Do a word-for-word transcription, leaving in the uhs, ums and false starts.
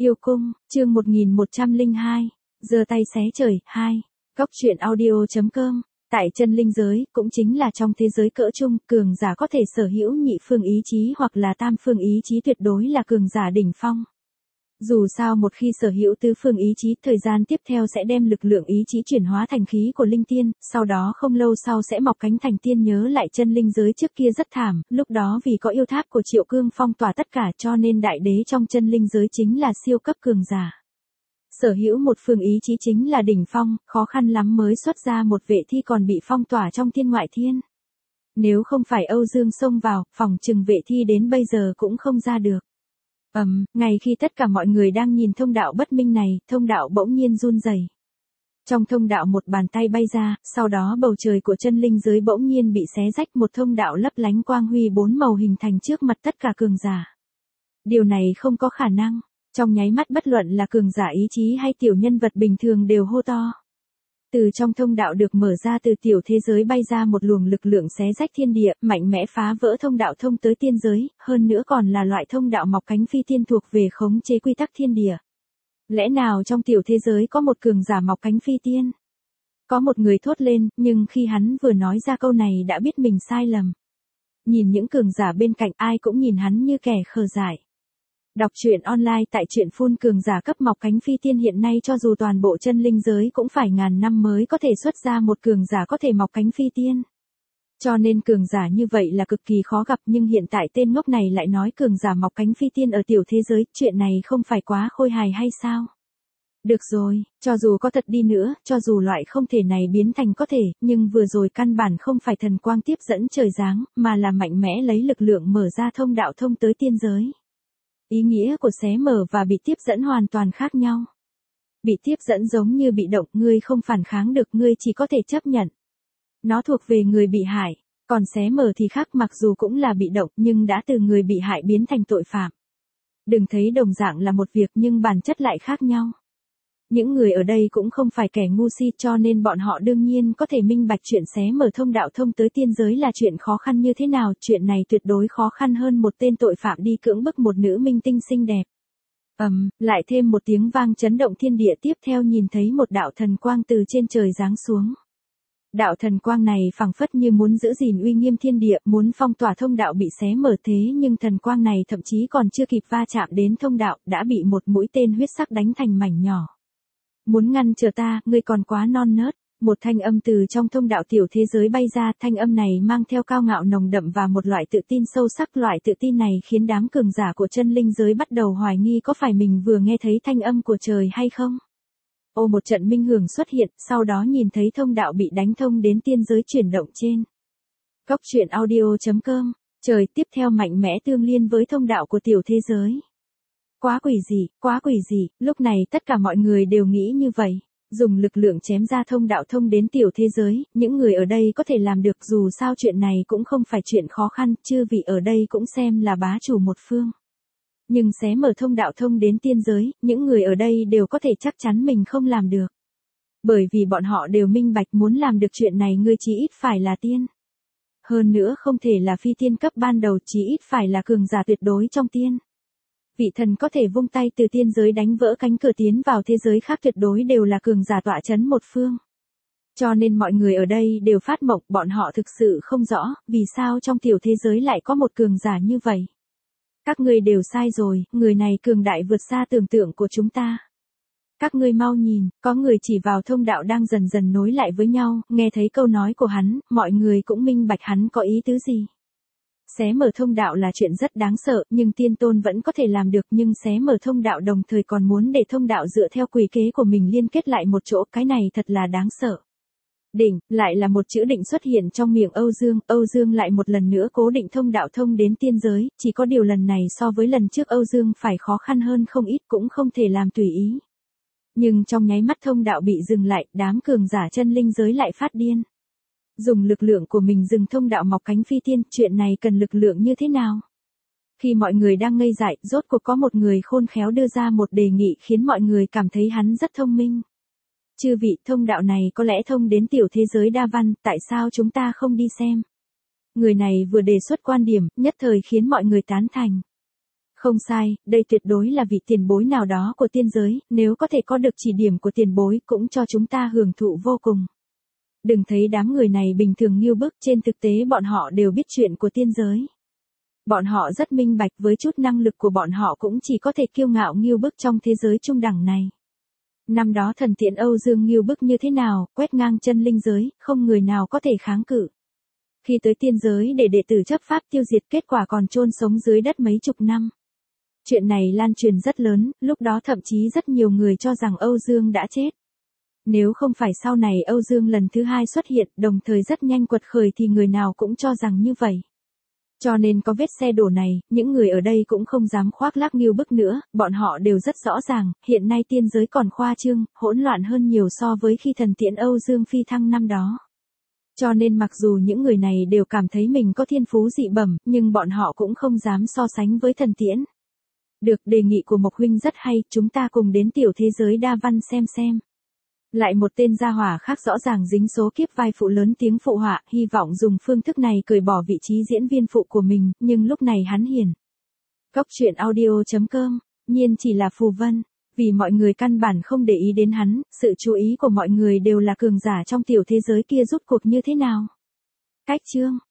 Yêu cung, chương một nghìn một trăm lẻ hai, giơ tay xé trời, hai. Góc truyện audio.com, tại chân linh giới, cũng chính là trong thế giới cỡ trung, cường giả có thể sở hữu nhị phương ý chí hoặc là tam phương ý chí tuyệt đối là cường giả đỉnh phong. Dù sao một khi sở hữu tứ phương ý chí, thời gian tiếp theo sẽ đem lực lượng ý chí chuyển hóa thành khí của linh tiên, sau đó không lâu sau sẽ mọc cánh thành tiên. Nhớ lại chân linh giới trước kia rất thảm, lúc đó vì có yêu tháp của Triệu Cương phong tỏa tất cả cho nên đại đế trong chân linh giới chính là siêu cấp cường giả. Sở hữu một phương ý chí chính là đỉnh phong, khó khăn lắm mới xuất ra một vệ thi còn bị phong tỏa trong thiên ngoại thiên. Nếu không phải Âu Dương xông vào, phòng trừng vệ thi đến bây giờ cũng không ra được. Ầm, um, ngay khi tất cả mọi người đang nhìn thông đạo bất minh này, thông đạo bỗng nhiên run rẩy. Trong thông đạo một bàn tay bay ra, sau đó bầu trời của chân linh giới bỗng nhiên bị xé rách, một thông đạo lấp lánh quang huy bốn màu hình thành trước mặt tất cả cường giả. Điều này không có khả năng, trong nháy mắt bất luận là cường giả ý chí hay tiểu nhân vật bình thường đều hô to. Từ trong thông đạo được mở ra, từ tiểu thế giới bay ra một luồng lực lượng xé rách thiên địa, mạnh mẽ phá vỡ thông đạo thông tới tiên giới, hơn nữa còn là loại thông đạo mọc cánh phi tiên thuộc về khống chế quy tắc thiên địa. Lẽ nào trong tiểu thế giới có một cường giả mọc cánh phi tiên? Có một người thốt lên, nhưng khi hắn vừa nói ra câu này đã biết mình sai lầm. Nhìn những cường giả bên cạnh, ai cũng nhìn hắn như kẻ khờ dại. Đọc truyện online tại truyện phun. Cường giả cấp mọc cánh phi tiên hiện nay cho dù toàn bộ chân linh giới cũng phải ngàn năm mới có thể xuất ra một cường giả có thể mọc cánh phi tiên. Cho nên cường giả như vậy là cực kỳ khó gặp, nhưng hiện tại tên ngốc này lại nói cường giả mọc cánh phi tiên ở tiểu thế giới, chuyện này không phải quá khôi hài hay sao? Được rồi, cho dù có thật đi nữa, cho dù loại không thể này biến thành có thể, nhưng vừa rồi căn bản không phải thần quang tiếp dẫn trời giáng, mà là mạnh mẽ lấy lực lượng mở ra thông đạo thông tới tiên giới. Ý nghĩa của xé mở và bị tiếp dẫn hoàn toàn khác nhau. Bị tiếp dẫn giống như bị động, ngươi không phản kháng được, ngươi chỉ có thể chấp nhận. Nó thuộc về người bị hại, còn xé mở thì khác, mặc dù cũng là bị động nhưng đã từ người bị hại biến thành tội phạm. Đừng thấy đồng dạng là một việc nhưng bản chất lại khác nhau. Những người ở đây cũng không phải kẻ ngu si cho nên bọn họ đương nhiên có thể minh bạch chuyện xé mở thông đạo thông tới tiên giới là chuyện khó khăn như thế nào. Chuyện này tuyệt đối khó khăn hơn một tên tội phạm đi cưỡng bức một nữ minh tinh xinh đẹp. Ầm, um, lại thêm một tiếng vang chấn động thiên địa, tiếp theo nhìn thấy một đạo thần quang từ trên trời giáng xuống. Đạo thần quang này phảng phất như muốn giữ gìn uy nghiêm thiên địa, muốn phong tỏa thông đạo bị xé mở, thế nhưng thần quang này thậm chí còn chưa kịp va chạm đến thông đạo, đã bị một mũi tên huyết sắc đánh thành mảnh nhỏ. Muốn ngăn trở ta, ngươi còn quá non nớt. Một thanh âm từ trong thông đạo tiểu thế giới bay ra, thanh âm này mang theo cao ngạo nồng đậm và một loại tự tin sâu sắc. Loại tự tin này khiến đám cường giả của chân linh giới bắt đầu hoài nghi có phải mình vừa nghe thấy thanh âm của trời hay không. Ô, một trận minh hưởng xuất hiện, sau đó nhìn thấy thông đạo bị đánh thông đến tiên giới chuyển động trên. Góc truyện audio.com, trời tiếp theo mạnh mẽ tương liên với thông đạo của tiểu thế giới. Quá quỷ dị, quá quỷ dị, lúc này tất cả mọi người đều nghĩ như vậy. Dùng lực lượng chém ra thông đạo thông đến tiểu thế giới, những người ở đây có thể làm được, dù sao chuyện này cũng không phải chuyện khó khăn, chư vị ở đây cũng xem là bá chủ một phương. Nhưng xé mở thông đạo thông đến tiên giới, những người ở đây đều có thể chắc chắn mình không làm được. Bởi vì bọn họ đều minh bạch muốn làm được chuyện này ngươi chí ít phải là tiên. Hơn nữa không thể là phi tiên cấp ban đầu, chí ít phải là cường giả tuyệt đối trong tiên. Vị thần có thể vung tay từ tiên giới đánh vỡ cánh cửa tiến vào thế giới khác tuyệt đối đều là cường giả tọa chấn một phương. Cho nên mọi người ở đây đều phát mộng, bọn họ thực sự không rõ, vì sao trong tiểu thế giới lại có một cường giả như vậy. Các ngươi đều sai rồi, người này cường đại vượt xa tưởng tượng của chúng ta. Các ngươi mau nhìn, có người chỉ vào thông đạo đang dần dần nối lại với nhau, nghe thấy câu nói của hắn, mọi người cũng minh bạch hắn có ý tứ gì. Xé mở thông đạo là chuyện rất đáng sợ, nhưng tiên tôn vẫn có thể làm được, nhưng xé mở thông đạo đồng thời còn muốn để thông đạo dựa theo quỷ kế của mình liên kết lại một chỗ, cái này thật là đáng sợ. Định, lại là một chữ định xuất hiện trong miệng Âu Dương, Âu Dương lại một lần nữa cố định thông đạo thông đến tiên giới, chỉ có điều lần này so với lần trước Âu Dương phải khó khăn hơn không ít, cũng không thể làm tùy ý. Nhưng trong nháy mắt thông đạo bị dừng lại, đám cường giả chân linh giới lại phát điên. Dùng lực lượng của mình dừng thông đạo mọc cánh phi tiên, chuyện này cần lực lượng như thế nào? Khi mọi người đang ngây dại, rốt cuộc có một người khôn khéo đưa ra một đề nghị khiến mọi người cảm thấy hắn rất thông minh. Chư vị, thông đạo này có lẽ thông đến tiểu thế giới đa văn, tại sao chúng ta không đi xem? Người này vừa đề xuất quan điểm, nhất thời khiến mọi người tán thành. Không sai, đây tuyệt đối là vị tiền bối nào đó của tiên giới, nếu có thể có được chỉ điểm của tiền bối cũng cho chúng ta hưởng thụ vô cùng. Đừng thấy đám người này bình thường nghiêu bức, trên thực tế bọn họ đều biết chuyện của tiên giới. Bọn họ rất minh bạch, với chút năng lực của bọn họ cũng chỉ có thể kiêu ngạo nghiêu bức trong thế giới trung đẳng này. Năm đó thần tiễn Âu Dương nghiêu bức như thế nào, quét ngang chân linh giới, không người nào có thể kháng cự. Khi tới tiên giới để đệ tử chấp pháp tiêu diệt, kết quả còn chôn sống dưới đất mấy chục năm. Chuyện này lan truyền rất lớn, lúc đó thậm chí rất nhiều người cho rằng Âu Dương đã chết. Nếu không phải sau này Âu Dương lần thứ hai xuất hiện, đồng thời rất nhanh quật khởi thì người nào cũng cho rằng như vậy. Cho nên có vết xe đổ này, những người ở đây cũng không dám khoác lác nghiêu bức nữa, bọn họ đều rất rõ ràng, hiện nay tiên giới còn khoa trương, hỗn loạn hơn nhiều so với khi thần tiễn Âu Dương phi thăng năm đó. Cho nên mặc dù những người này đều cảm thấy mình có thiên phú dị bẩm, nhưng bọn họ cũng không dám so sánh với thần tiễn. Được, đề nghị của Mộc huynh rất hay, chúng ta cùng đến tiểu thế giới đa văn xem xem. Lại một tên gia hỏa khác rõ ràng dính số kiếp vai phụ lớn tiếng phụ họa, hy vọng dùng phương thức này cởi bỏ vị trí diễn viên phụ của mình, nhưng lúc này hắn hiền. Cốc truyện audio chấm com, nhiên chỉ là phù vân, vì mọi người căn bản không để ý đến hắn, sự chú ý của mọi người đều là cường giả trong tiểu thế giới kia rút cuộc như thế nào. Cách chương